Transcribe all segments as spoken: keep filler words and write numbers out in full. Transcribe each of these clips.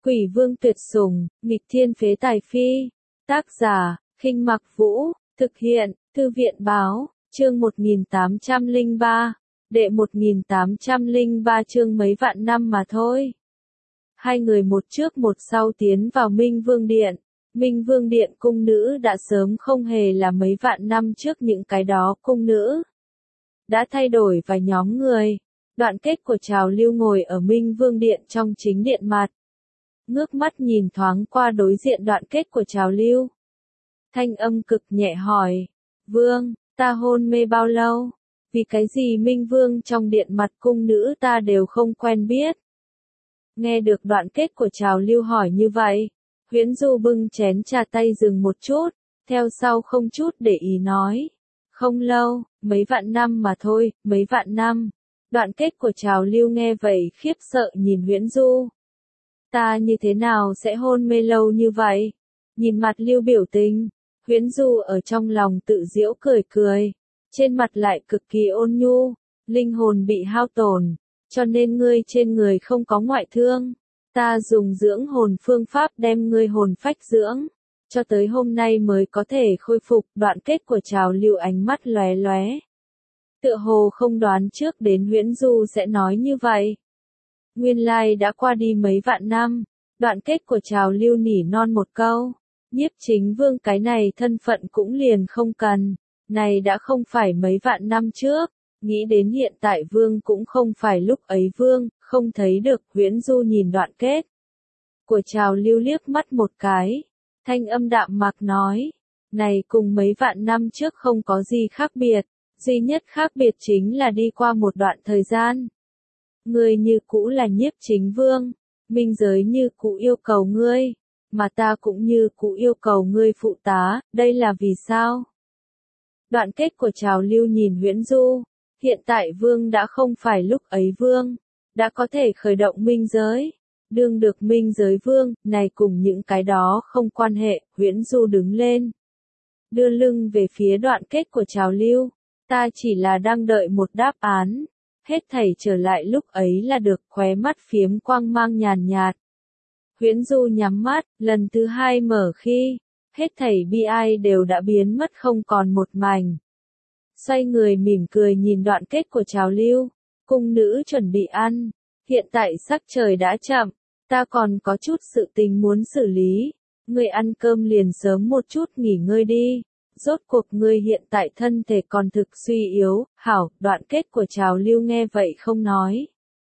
Quỷ vương tuyệt sủng, nghịch thiên phế tài phi. Tác giả, Khinh Mặc Vũ, thực hiện, Thư viện báo, chương một nghìn tám trăm lẻ ba, đệ một nghìn tám trăm lẻ ba chương mấy vạn năm mà thôi. Hai người một trước một sau tiến vào Minh Vương Điện. Minh Vương Điện cung nữ đã sớm không hề là mấy vạn năm trước những cái đó cung nữ. Đã thay đổi vài nhóm người. Đoạn kết của Trào Lưu ngồi ở Minh Vương Điện trong chính điện mặt. Ngước mắt nhìn thoáng qua đối diện đoạn kết của Trào Lưu. Thanh âm cực nhẹ hỏi. Vương, ta hôn mê bao lâu? Vì cái gì Minh Vương trong điện mặt cung nữ ta đều không quen biết? Nghe được đoạn kết của Trào Lưu hỏi như vậy, Huyễn Du bưng chén trà tay dừng một chút, theo sau không chút để ý nói. Không lâu, mấy vạn năm mà thôi, mấy vạn năm. Đoạn kết của Trào Lưu nghe vậy khiếp sợ nhìn Huyễn Du. Ta như thế nào sẽ hôn mê lâu như vậy? Nhìn mặt Lưu biểu tình, Huyễn Du ở trong lòng tự giễu cười cười, trên mặt lại cực kỳ ôn nhu, linh hồn bị hao tổn, cho nên ngươi trên người không có ngoại thương. Ta dùng dưỡng hồn phương pháp đem ngươi hồn phách dưỡng, cho tới hôm nay mới có thể khôi phục. Đoạn kết của Trào Lưu ánh mắt lóe lóe. Tựa hồ không đoán trước đến Huyễn Du sẽ nói như vậy. Nguyên lai đã qua đi mấy vạn năm, đoạn kết của Trào Lưu nỉ non một câu. Nhiếp Chính Vương cái này thân phận cũng liền không cần, này đã không phải mấy vạn năm trước, nghĩ đến hiện tại Vương cũng không phải lúc ấy Vương, không thấy được. Huyễn Du nhìn đoạn kết của Trào Lưu liếc mắt một cái, thanh âm đạm mạc nói, này cùng mấy vạn năm trước không có gì khác biệt, duy nhất khác biệt chính là đi qua một đoạn thời gian. Ngươi như cũ là Nhiếp Chính Vương, minh giới như cũ yêu cầu ngươi, mà ta cũng như cũ yêu cầu ngươi phụ tá, đây là vì sao? Đoạn kết của Trào Lưu nhìn Huyễn Du, hiện tại Vương đã không phải lúc ấy Vương, đã có thể khởi động minh giới, đương được minh giới Vương, này cùng những cái đó không quan hệ. Huyễn Du đứng lên, đưa lưng về phía đoạn kết của Trào Lưu, ta chỉ là đang đợi một đáp án. Hết thảy trở lại lúc ấy là được. Khóe mắt phiếm quang mang nhàn nhạt. Huyễn Du nhắm mắt, lần thứ hai mở khi, hết thảy bi ai đều đã biến mất không còn một mảnh. Xoay người mỉm cười nhìn đoạn kết của Trào Lưu, cung nữ chuẩn bị ăn, hiện tại sắc trời đã chậm, ta còn có chút sự tình muốn xử lý, ngươi ăn cơm liền sớm một chút nghỉ ngơi đi. Rốt cuộc ngươi hiện tại thân thể còn thực suy yếu. Hảo. Đoạn kết của Trào Lưu nghe vậy không nói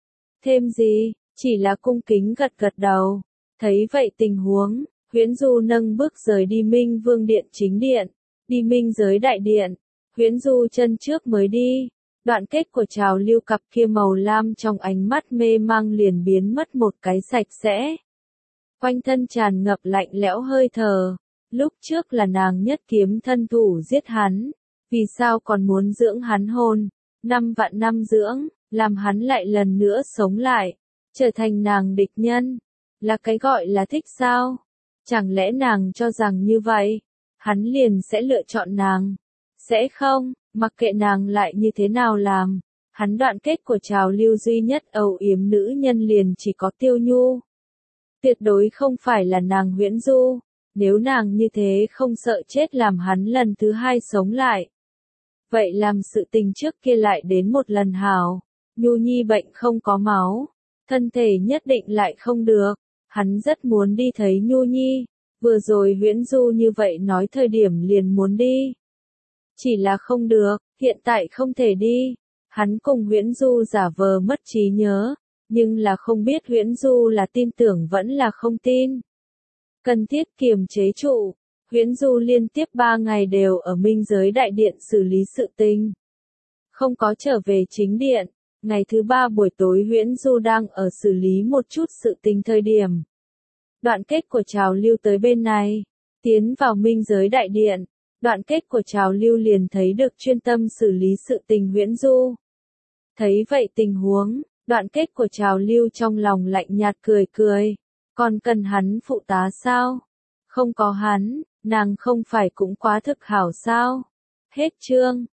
thêm gì, chỉ là cung kính gật gật đầu. Thấy vậy tình huống, Huyễn Du nâng bước rời đi Minh Vương Điện chính điện, đi minh giới đại điện. Huyễn Du chân trước mới đi, đoạn kết của Trào Lưu cặp kia màu lam trong ánh mắt mê mang liền biến mất một cái sạch sẽ. Quanh thân tràn ngập lạnh lẽo hơi thở. Lúc trước là nàng nhất kiếm thân thủ giết hắn, vì sao còn muốn dưỡng hắn hồn, năm vạn năm dưỡng, làm hắn lại lần nữa sống lại, trở thành nàng địch nhân, là cái gọi là thích sao? Chẳng lẽ nàng cho rằng như vậy, hắn liền sẽ lựa chọn nàng? Sẽ không, mặc kệ nàng lại như thế nào làm, hắn đoạn kết của Trào Lưu duy nhất âu yếm nữ nhân liền chỉ có Tiêu Nhu. Tuyệt đối không phải là nàng Huyễn Du. Nếu nàng như thế không sợ chết làm hắn lần thứ hai sống lại, vậy làm sự tình trước kia lại đến một lần hảo. Nhu Nhi bệnh không có máu, thân thể nhất định lại không được, hắn rất muốn đi thấy Nhu Nhi, vừa rồi Huyễn Du như vậy nói thời điểm liền muốn đi. Chỉ là không được, hiện tại không thể đi, hắn cùng Huyễn Du giả vờ mất trí nhớ, nhưng là không biết Huyễn Du là tin tưởng vẫn là không tin. Cần thiết kiềm chế trụ, Huyễn Du liên tiếp ba ngày đều ở minh giới đại điện xử lý sự tình. Không có trở về chính điện, ngày thứ ba buổi tối Huyễn Du đang ở xử lý một chút sự tình thời điểm. Đoạn kết của Trào Lưu tới bên này, tiến vào minh giới đại điện, đoạn kết của Trào Lưu liền thấy được chuyên tâm xử lý sự tình Huyễn Du. Thấy vậy tình huống, đoạn kết của Trào Lưu trong lòng lạnh nhạt cười cười. Còn cần hắn phụ tá sao? Không có hắn, nàng không phải cũng quá thực hảo sao? Hết chương.